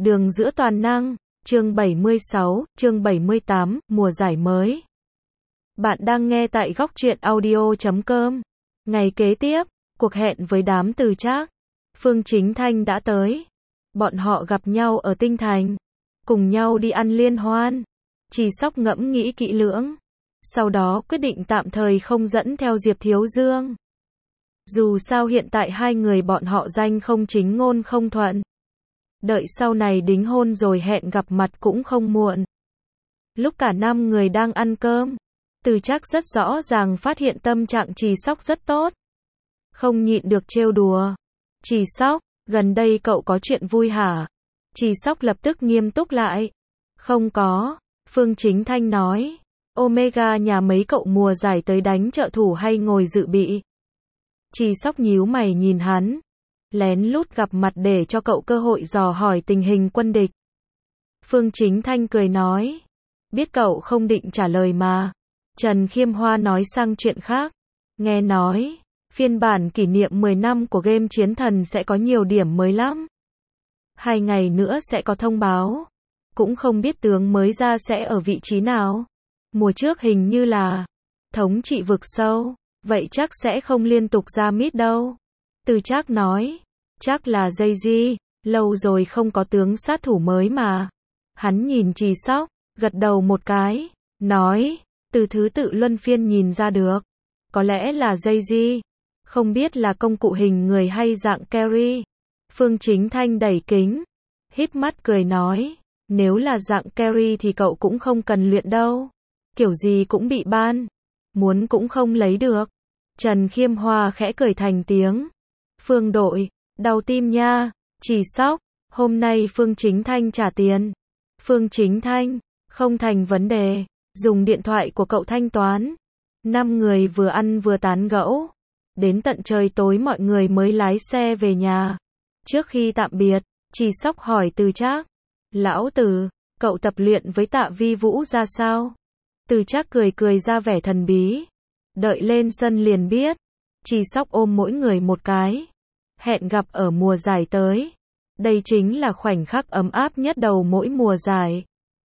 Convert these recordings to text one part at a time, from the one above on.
Đường giữa toàn năng, chương 76, chương 78, mùa giải mới. Bạn đang nghe tại góc truyện audio.com. Ngày kế tiếp, cuộc hẹn với đám Từ Trác, Phương Chính Thanh đã tới. Bọn họ gặp nhau ở Tinh Thành, cùng nhau đi ăn liên hoan. Chỉ Sóc ngẫm nghĩ kỹ lưỡng, sau đó quyết định tạm thời không dẫn theo Diệp Thiếu Dương. Dù sao hiện tại hai người bọn họ danh không chính ngôn không thuận. Đợi sau này đính hôn rồi hẹn gặp mặt cũng không muộn. Lúc cả năm người đang ăn cơm, Từ Trác rất rõ ràng phát hiện tâm trạng Chỉ Sóc rất tốt. Không nhịn được trêu đùa. Chỉ Sóc, gần đây cậu có chuyện vui hả? Chỉ Sóc lập tức nghiêm túc lại. Không có, Phương Chính Thanh nói. Omega nhà mấy cậu mùa giải tới đánh trợ thủ hay ngồi dự bị? Chỉ Sóc nhíu mày nhìn hắn. Lén lút gặp mặt để cho cậu cơ hội dò hỏi tình hình quân địch. Phương Chính Thanh cười nói. Biết cậu không định trả lời mà. Trần Khiêm Hoa nói sang chuyện khác. Nghe nói, phiên bản kỷ niệm 10 năm của game Chiến Thần sẽ có nhiều điểm mới lắm. 2 ngày nữa sẽ có thông báo. Cũng không biết tướng mới ra sẽ ở vị trí nào. Mùa trước hình như là thống trị vực sâu. Vậy chắc sẽ không liên tục ra mid đâu. Từ Trác nói. Chắc là Jay-Z, lâu rồi không có tướng sát thủ mới mà. Hắn nhìn Chỉ Sóc, gật đầu một cái, nói, từ thứ tự luân phiên nhìn ra được. Có lẽ là Jay-Z, không biết là công cụ hình người hay dạng carry. Phương Chính Thanh đẩy kính, híp mắt cười nói, nếu là dạng carry thì cậu cũng không cần luyện đâu. Kiểu gì cũng bị ban, muốn cũng không lấy được. Trần Khiêm Hoa khẽ cười thành tiếng. Phương đội, đau tim nha. Chỉ Sóc, hôm nay Phương Chính Thanh trả tiền. Phương Chính Thanh, không thành vấn đề, dùng điện thoại của cậu thanh toán. 5 người vừa ăn vừa tán gẫu. Đến tận trời tối mọi người mới lái xe về nhà. Trước khi tạm biệt, Chỉ Sóc hỏi Từ Trác. Lão Từ, cậu tập luyện với Tạ Vi Vũ ra sao? Từ Trác cười cười ra vẻ thần bí. Đợi lên sân liền biết. Chỉ Sóc ôm mỗi người một cái. Hẹn gặp ở mùa giải tới. Đây chính là khoảnh khắc ấm áp nhất đầu mỗi mùa giải.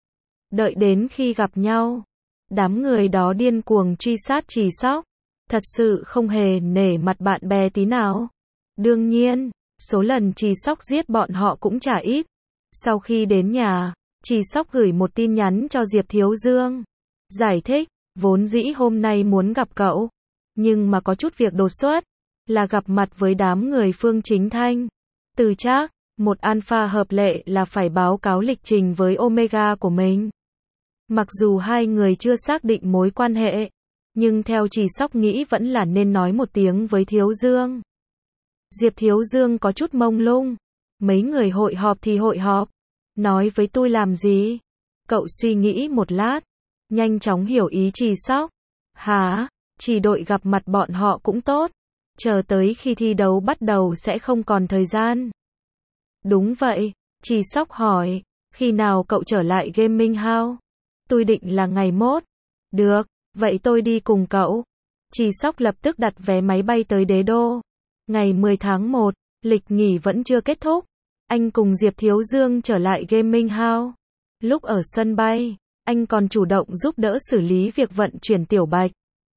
Đợi đến khi gặp nhau, đám người đó điên cuồng truy sát Chỉ Sóc. Thật sự không hề nể mặt bạn bè tí nào. Đương nhiên, số lần Chỉ Sóc giết bọn họ cũng chả ít. Sau khi đến nhà, Chỉ Sóc gửi một tin nhắn cho Diệp Thiếu Dương. Giải thích, vốn dĩ hôm nay muốn gặp cậu, nhưng mà có chút việc đột xuất. Là gặp mặt với đám người Phương Chính Thanh. Từ Trác, một alpha hợp lệ là phải báo cáo lịch trình với Omega của mình. Mặc dù hai người chưa xác định mối quan hệ, nhưng theo Chỉ Sóc nghĩ vẫn là nên nói một tiếng với Thiếu Dương. Diệp Thiếu Dương có chút mông lung. Mấy người hội họp thì hội họp. Nói với tôi làm gì? Cậu suy nghĩ một lát. Nhanh chóng hiểu ý Chỉ Sóc. Hả? Chỉ đội gặp mặt bọn họ cũng tốt. Chờ tới khi thi đấu bắt đầu sẽ không còn thời gian. Đúng vậy, Chỉ Sóc hỏi, khi nào cậu trở lại Gaming House? Tôi định là ngày mốt. Được, vậy tôi đi cùng cậu. Chỉ Sóc lập tức đặt vé máy bay tới Đế Đô. Ngày 10 tháng 1, lịch nghỉ vẫn chưa kết thúc. Anh cùng Diệp Thiếu Dương trở lại Gaming House. Lúc ở sân bay, anh còn chủ động giúp đỡ xử lý việc vận chuyển Tiểu Bạch.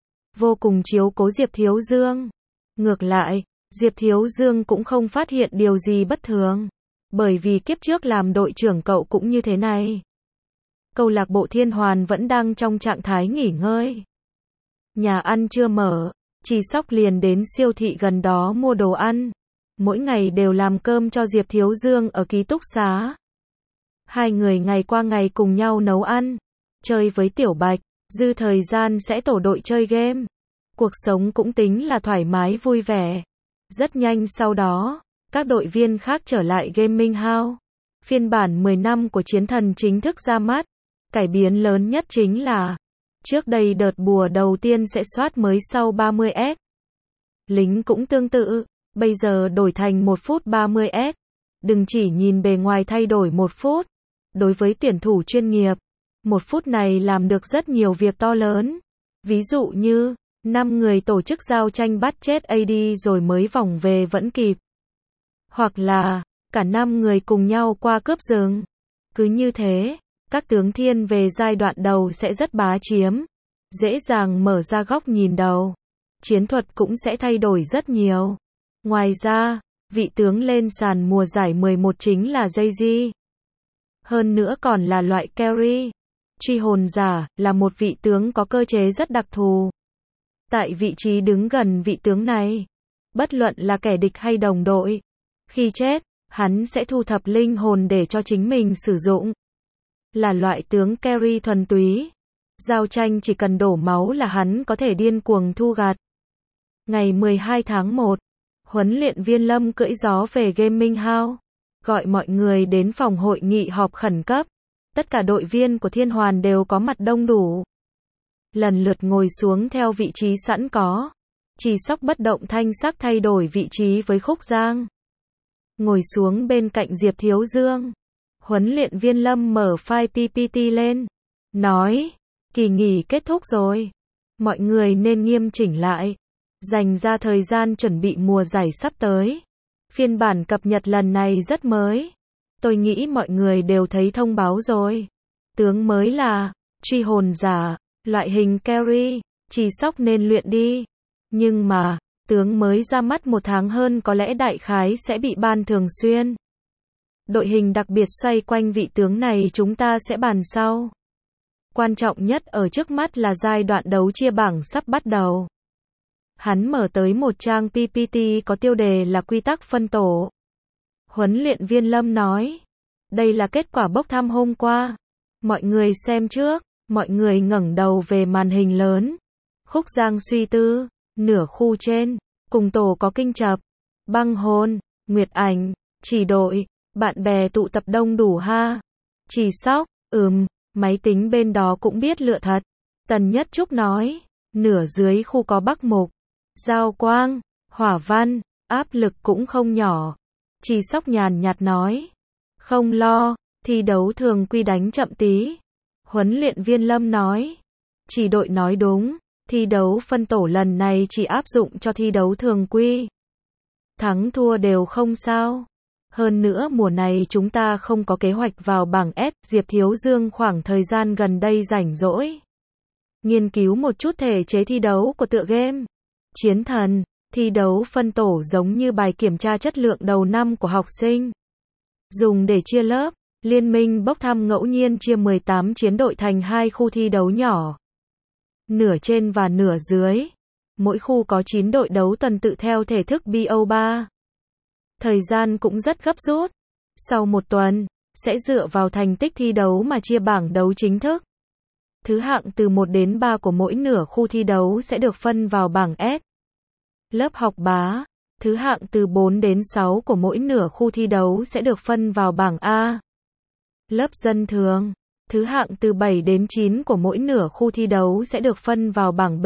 Vô cùng chiếu cố Diệp Thiếu Dương. Ngược lại, Diệp Thiếu Dương cũng không phát hiện điều gì bất thường. Bởi vì kiếp trước làm đội trưởng cậu cũng như thế này. Câu lạc bộ Thiên Hoàn vẫn đang trong trạng thái nghỉ ngơi. Nhà ăn chưa mở, Chỉ Sóc liền đến siêu thị gần đó mua đồ ăn. Mỗi ngày đều làm cơm cho Diệp Thiếu Dương ở ký túc xá. Hai người ngày qua ngày cùng nhau nấu ăn, chơi với Tiểu Bạch, dư thời gian sẽ tổ đội chơi game. Cuộc sống cũng tính là thoải mái vui vẻ. Rất nhanh sau đó, các đội viên khác trở lại Gaming House. Phiên bản 10 năm của Chiến Thần chính thức ra mắt. Cải biến lớn nhất chính là, trước đây đợt bùa đầu tiên sẽ soát mới sau 30S. Lính cũng tương tự, bây giờ đổi thành 1 phút 30S. Đừng chỉ nhìn bề ngoài thay đổi 1 phút. Đối với tuyển thủ chuyên nghiệp, 1 phút này làm được rất nhiều việc to lớn. Ví dụ như 5 người tổ chức giao tranh bắt chết AD rồi mới vòng về vẫn kịp. Hoặc là cả 5 người cùng nhau qua cướp rừng. Cứ như thế, các tướng thiên về giai đoạn đầu sẽ rất bá chiếm, dễ dàng mở ra góc nhìn đầu. Chiến thuật cũng sẽ thay đổi rất nhiều. Ngoài ra, vị tướng lên sàn mùa giải 11 chính là Jay-Z. Hơn nữa còn là loại carry. Truy hồn giả là một vị tướng có cơ chế rất đặc thù. Tại vị trí đứng gần vị tướng này, bất luận là kẻ địch hay đồng đội, khi chết, hắn sẽ thu thập linh hồn để cho chính mình sử dụng. Là loại tướng carry thuần túy. Giao tranh chỉ cần đổ máu là hắn có thể điên cuồng thu gặt. Ngày 12 tháng 1, huấn luyện viên Lâm cưỡi gió về Gaming House, gọi mọi người đến phòng hội nghị họp khẩn cấp. Tất cả đội viên của Thiên Hoàn đều có mặt đông đủ. Lần lượt ngồi xuống theo vị trí sẵn có. Chỉ Sóc bất động thanh sắc thay đổi vị trí với Khúc Giang. Ngồi xuống bên cạnh Diệp Thiếu Dương. Huấn luyện viên Lâm mở file PPT lên. Nói, kỳ nghỉ kết thúc rồi. Mọi người nên nghiêm chỉnh lại. Dành ra thời gian chuẩn bị mùa giải sắp tới. Phiên bản cập nhật lần này rất mới. Tôi nghĩ mọi người đều thấy thông báo rồi. Tướng mới là truy hồn giả, loại hình carry, Chỉ Sóc nên luyện đi. Nhưng mà, tướng mới ra mắt 1 tháng hơn có lẽ đại khái sẽ bị ban thường xuyên. Đội hình đặc biệt xoay quanh vị tướng này chúng ta sẽ bàn sau. Quan trọng nhất ở trước mắt là giai đoạn đấu chia bảng sắp bắt đầu. Hắn mở tới một trang PPT có tiêu đề là quy tắc phân tổ. Huấn luyện viên Lâm nói, đây là kết quả bốc thăm hôm qua. Mọi người xem trước. Mọi người ngẩng đầu về màn hình lớn. Khúc Giang suy tư, nửa khu trên, cùng tổ có Kinh Chập, Băng Hồn, Nguyệt Ảnh, Chỉ Đội, bạn bè tụ tập đông đủ ha. Chỉ Sóc, máy tính bên đó cũng biết lựa thật. Tần Nhất Trúc nói, nửa dưới khu có Bắc Mục, Giao Quang, Hỏa Văn, áp lực cũng không nhỏ. Chỉ Sóc nhàn nhạt nói, không lo, thi đấu thường quy đánh chậm tí. Huấn luyện viên Lâm nói, Chỉ Đội nói đúng, thi đấu phân tổ lần này chỉ áp dụng cho thi đấu thường quy. Thắng thua đều không sao. Hơn nữa mùa này chúng ta không có kế hoạch vào bảng S. Diệp Thiếu Dương khoảng thời gian gần đây rảnh rỗi. Nghiên cứu một chút thể chế thi đấu của tựa game. Chiến thần, thi đấu phân tổ giống như bài kiểm tra chất lượng đầu năm của học sinh. Dùng để chia lớp. Liên minh bốc thăm ngẫu nhiên chia 18 chiến đội thành 2 khu thi đấu nhỏ. Nửa trên và nửa dưới. Mỗi khu có 9 đội đấu tuần tự theo thể thức BO3. Thời gian cũng rất gấp rút. Sau 1 tuần, sẽ dựa vào thành tích thi đấu mà chia bảng đấu chính thức. Thứ hạng từ 1 đến 3 của mỗi nửa khu thi đấu sẽ được phân vào bảng S. Lớp học bá. Thứ hạng từ 4 đến 6 của mỗi nửa khu thi đấu sẽ được phân vào bảng A. Lớp dân thường. Thứ hạng từ 7 đến 9 của mỗi nửa khu thi đấu sẽ được phân vào bảng B.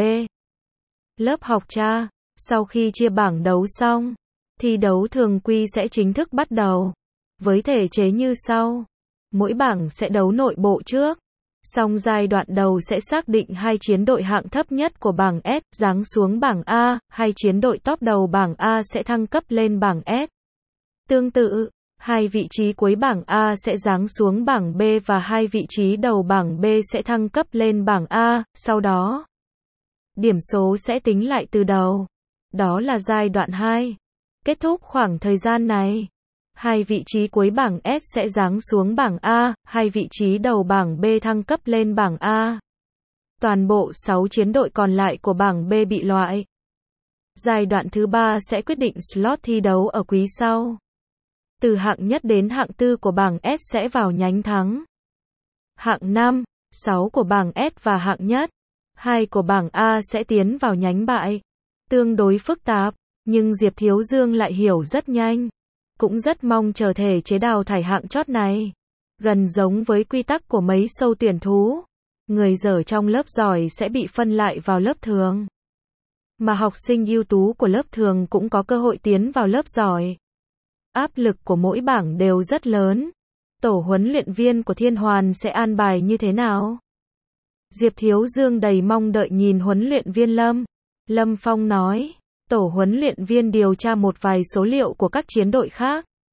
Lớp học cha. Sau khi chia bảng đấu xong, thi đấu thường quy sẽ chính thức bắt đầu. Với thể chế như sau. Mỗi bảng sẽ đấu nội bộ trước. Xong giai đoạn đầu sẽ xác định 2 chiến đội hạng thấp nhất của bảng S giáng xuống bảng A, 2 chiến đội top đầu bảng A sẽ thăng cấp lên bảng S. Tương tự, 2 vị trí cuối bảng A sẽ giáng xuống bảng B và 2 vị trí đầu bảng B sẽ thăng cấp lên bảng A, sau đó điểm số sẽ tính lại từ đầu. Đó là giai đoạn 2. Kết thúc khoảng thời gian này, 2 vị trí cuối bảng S sẽ giáng xuống bảng A, 2 vị trí đầu bảng B thăng cấp lên bảng A. Toàn bộ 6 chiến đội còn lại của bảng B bị loại. Giai đoạn thứ 3 sẽ quyết định slot thi đấu ở quý sau. Từ hạng nhất đến hạng tư của bảng S sẽ vào nhánh thắng. Hạng 5, 6 của bảng S và hạng nhất, 2 của bảng A sẽ tiến vào nhánh bại. Tương đối phức tạp, nhưng Diệp Thiếu Dương lại hiểu rất nhanh. Cũng rất mong chờ thể chế đào thải hạng chót này. Gần giống với quy tắc của mấy show tuyển thú. Người dở trong lớp giỏi sẽ bị phân lại vào lớp thường. Mà học sinh ưu tú của lớp thường cũng có cơ hội tiến vào lớp giỏi. Áp lực của mỗi bảng đều rất lớn. Tổ huấn luyện viên của Thiên Hoàn sẽ an bài như thế nào? Diệp Thiếu Dương đầy mong đợi nhìn huấn luyện viên Lâm. Lâm Phong nói, tổ huấn luyện viên điều tra một vài số liệu của các chiến đội khác.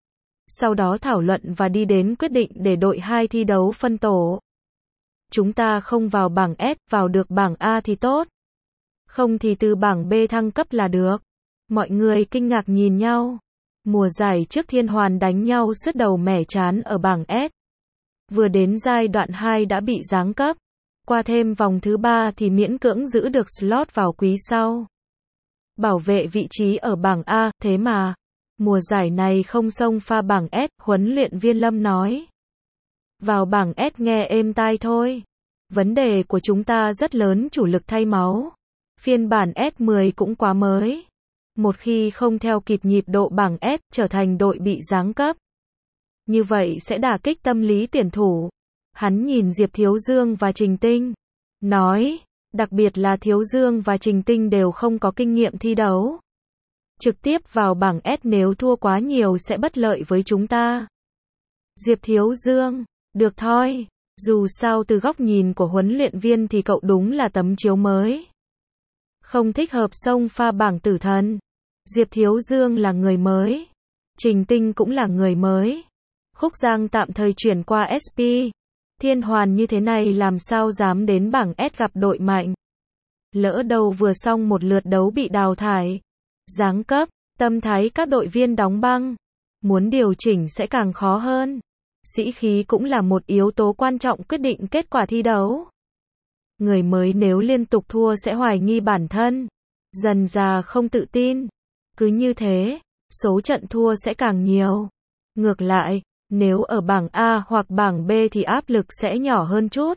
sau đó thảo luận và đi đến quyết định để đội 2 thi đấu phân tổ. Chúng ta không vào bảng S, vào được bảng A thì tốt. Không thì từ bảng B thăng cấp là được. Mọi người kinh ngạc nhìn nhau. Mùa giải trước Thiên Hoàn đánh nhau sứt đầu mẻ trán ở bảng S. Vừa đến giai đoạn 2 đã bị giáng cấp. Qua thêm vòng thứ 3 thì miễn cưỡng giữ được slot vào quý sau. Bảo vệ vị trí ở bảng A, thế mà mùa giải này không xông pha bảng S, huấn luyện viên Lâm nói. Vào bảng S nghe êm tai thôi. Vấn đề của chúng ta rất lớn, chủ lực thay máu. Phiên bản S10 cũng quá mới. Một khi không theo kịp nhịp độ bảng S, trở thành đội bị giáng cấp. Như vậy sẽ đả kích tâm lý tuyển thủ. Hắn nhìn Diệp Thiếu Dương và Trình Tinh. Nói, đặc biệt là Thiếu Dương và Trình Tinh đều không có kinh nghiệm thi đấu. Trực tiếp vào bảng S nếu thua quá nhiều sẽ bất lợi với chúng ta. Diệp Thiếu Dương, được thôi. Dù sao từ góc nhìn của huấn luyện viên thì cậu đúng là tấm chiếu mới. Không thích hợp xông pha bảng tử thần. Diệp Thiếu Dương là người mới. Trình Tinh cũng là người mới. Khúc Giang tạm thời chuyển qua SP. Thiên Hoàn như thế này làm sao dám đến bảng S gặp đội mạnh. Lỡ đâu vừa xong một lượt đấu bị đào thải. Giáng cấp, tâm thái các đội viên đóng băng. Muốn điều chỉnh sẽ càng khó hơn. Sĩ khí cũng là một yếu tố quan trọng quyết định kết quả thi đấu. Người mới nếu liên tục thua sẽ hoài nghi bản thân. Dần dà không tự tin. Cứ như thế, số trận thua sẽ càng nhiều. Ngược lại, nếu ở bảng A hoặc bảng B thì áp lực sẽ nhỏ hơn chút.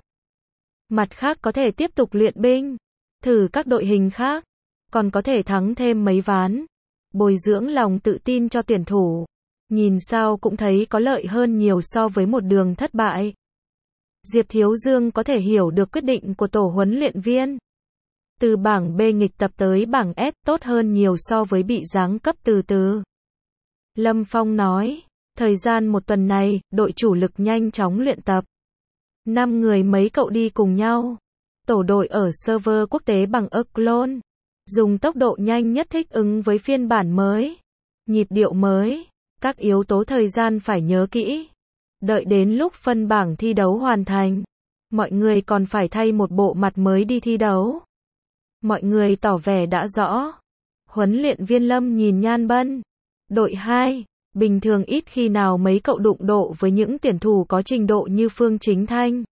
Mặt khác có thể tiếp tục luyện binh, thử các đội hình khác, còn có thể thắng thêm mấy ván. Bồi dưỡng lòng tự tin cho tuyển thủ. Nhìn sao cũng thấy có lợi hơn nhiều so với một đường thất bại. Diệp Thiếu Dương có thể hiểu được quyết định của tổ huấn luyện viên. Từ bảng B nghịch tập tới bảng S tốt hơn nhiều so với bị giáng cấp từ từ. Lâm Phong nói, thời gian một tuần này, đội chủ lực nhanh chóng luyện tập. 5 người mấy cậu đi cùng nhau. Tổ đội ở server quốc tế bằng Clone. Dùng tốc độ nhanh nhất thích ứng với phiên bản mới. Nhịp điệu mới. Các yếu tố thời gian phải nhớ kỹ. Đợi đến lúc phân bảng thi đấu hoàn thành. Mọi người còn phải thay một bộ mặt mới đi thi đấu. Mọi người tỏ vẻ đã rõ. Huấn luyện viên Lâm nhìn Nhan Bân. Đội 2, bình thường ít khi nào mấy cậu đụng độ với những tuyển thủ có trình độ như Phương Chính Thanh.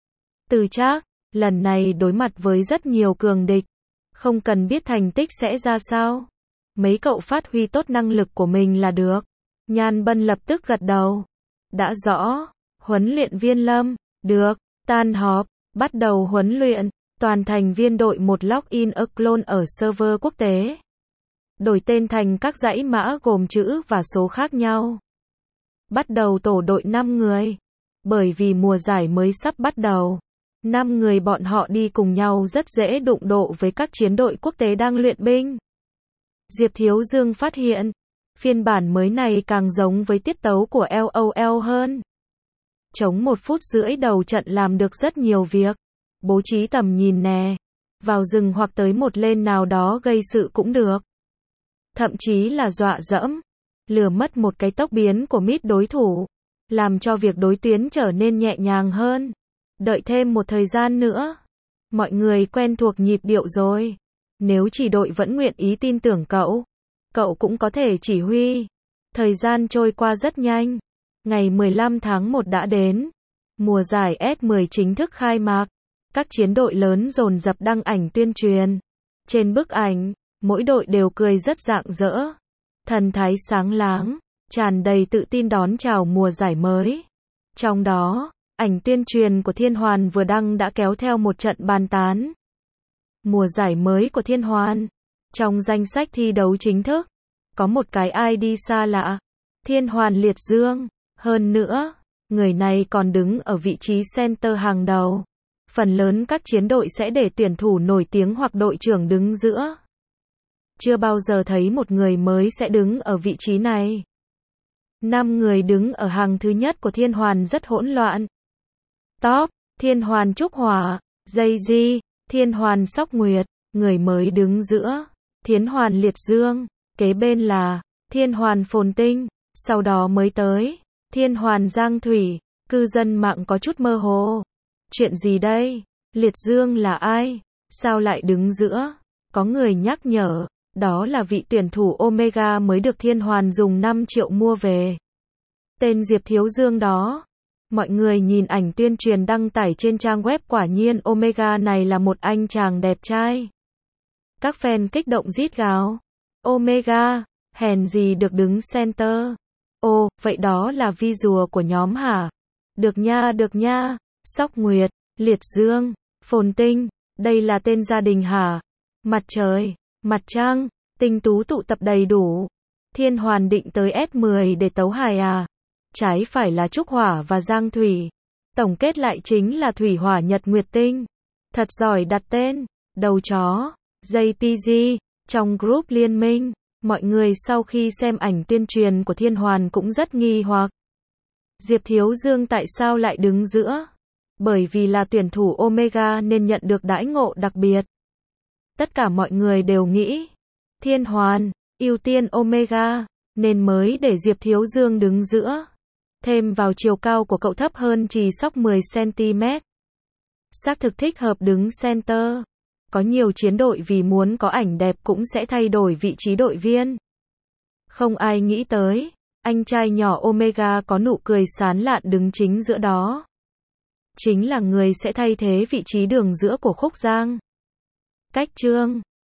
Từ Trác, lần này đối mặt với rất nhiều cường địch. Không cần biết thành tích sẽ ra sao. Mấy cậu phát huy tốt năng lực của mình là được. Nhan Bân lập tức gật đầu. Đã rõ. Huấn luyện viên Lâm, được, tan họp, bắt đầu huấn luyện. Toàn thành viên đội một login clone ở server quốc tế. Đổi tên thành các dãy mã gồm chữ và số khác nhau. Bắt đầu tổ đội 5 người. Bởi vì mùa giải mới sắp bắt đầu. 5 người bọn họ đi cùng nhau rất dễ đụng độ với các chiến đội quốc tế đang luyện binh. Diệp Thiếu Dương phát hiện, phiên bản mới này càng giống với tiết tấu của LOL hơn. Chống 1 phút rưỡi đầu trận làm được rất nhiều việc. Bố trí tầm nhìn nè. Vào rừng hoặc tới một lane nào đó gây sự cũng được. Thậm chí là dọa dẫm. Lừa mất một cái tốc biến của mid đối thủ. Làm cho việc đối tuyến trở nên nhẹ nhàng hơn. Đợi thêm một thời gian nữa. Mọi người quen thuộc nhịp điệu rồi. Nếu chỉ đội vẫn nguyện ý tin tưởng cậu. Cậu cũng có thể chỉ huy. Thời gian trôi qua rất nhanh. Ngày 15 tháng 1 đã đến. Mùa giải S10 chính thức khai mạc. Các chiến đội lớn dồn dập đăng ảnh tuyên truyền. Trên bức ảnh, mỗi đội đều cười rất rạng rỡ. Thần thái sáng láng, tràn đầy tự tin đón chào mùa giải mới. Trong đó, ảnh tuyên truyền của Thiên Hoàn vừa đăng đã kéo theo một trận bàn tán. Mùa giải mới của Thiên Hoàn. Trong danh sách thi đấu chính thức, có một cái ID xa lạ. Thiên Hoàn Liệt Dương. Hơn nữa, người này còn đứng ở vị trí center hàng đầu. Phần lớn các chiến đội sẽ để tuyển thủ nổi tiếng hoặc đội trưởng đứng giữa. Chưa bao giờ thấy một người mới sẽ đứng ở vị trí này. 5 người đứng ở hàng thứ nhất của Thiên Hoàn rất hỗn loạn. Top, Thiên Hoàn Trúc Hỏa, Jay-Z, Thiên Hoàn Sóc Nguyệt, người mới đứng giữa, Thiên Hoàn Liệt Dương, kế bên là Thiên Hoàn Phồn Tinh, sau đó mới tới Thiên Hoàn Giang Thủy, cư dân mạng có chút mơ hồ. Chuyện gì đây? Liệt Dương là ai? Sao lại đứng giữa? Có người nhắc nhở, đó là vị tuyển thủ Omega mới được Thiên Hoàn dùng 5 triệu mua về. Tên Diệp Thiếu Dương đó. Mọi người nhìn ảnh tuyên truyền đăng tải trên trang web, quả nhiên Omega này là một anh chàng đẹp trai. Các fan kích động rít gào. Omega, hèn gì được đứng center. Ồ, vậy đó là visual của nhóm hả? Được nha. Sóc Nguyệt, Liệt Dương, Phồn Tinh, đây là tên gia đình hả? Mặt trời, mặt trăng, tinh tú tụ tập đầy đủ. Thiên Hoàn định tới S10 để tấu hài à? Trái phải là Trúc Hỏa và Giang Thủy. Tổng kết lại chính là Thủy Hỏa Nhật Nguyệt Tinh. Thật giỏi đặt tên. Đầu chó, JPG, trong group liên minh, mọi người sau khi xem ảnh tuyên truyền của Thiên Hoàn cũng rất nghi hoặc. Diệp Thiếu Dương tại sao lại đứng giữa? Bởi vì là tuyển thủ Omega nên nhận được đãi ngộ đặc biệt. Tất cả mọi người đều nghĩ Thiên Hoàn ưu tiên Omega nên mới để Diệp Thiếu Dương đứng giữa. Thêm vào chiều cao của cậu thấp hơn Trì Sóc 10 cm. Xác thực thích hợp đứng center. Có nhiều chiến đội vì muốn có ảnh đẹp cũng sẽ thay đổi vị trí đội viên. Không ai nghĩ tới, anh trai nhỏ Omega có nụ cười sán lạn đứng chính giữa đó. Chính là người sẽ thay thế vị trí đường giữa của Khúc Giang. Cách Trương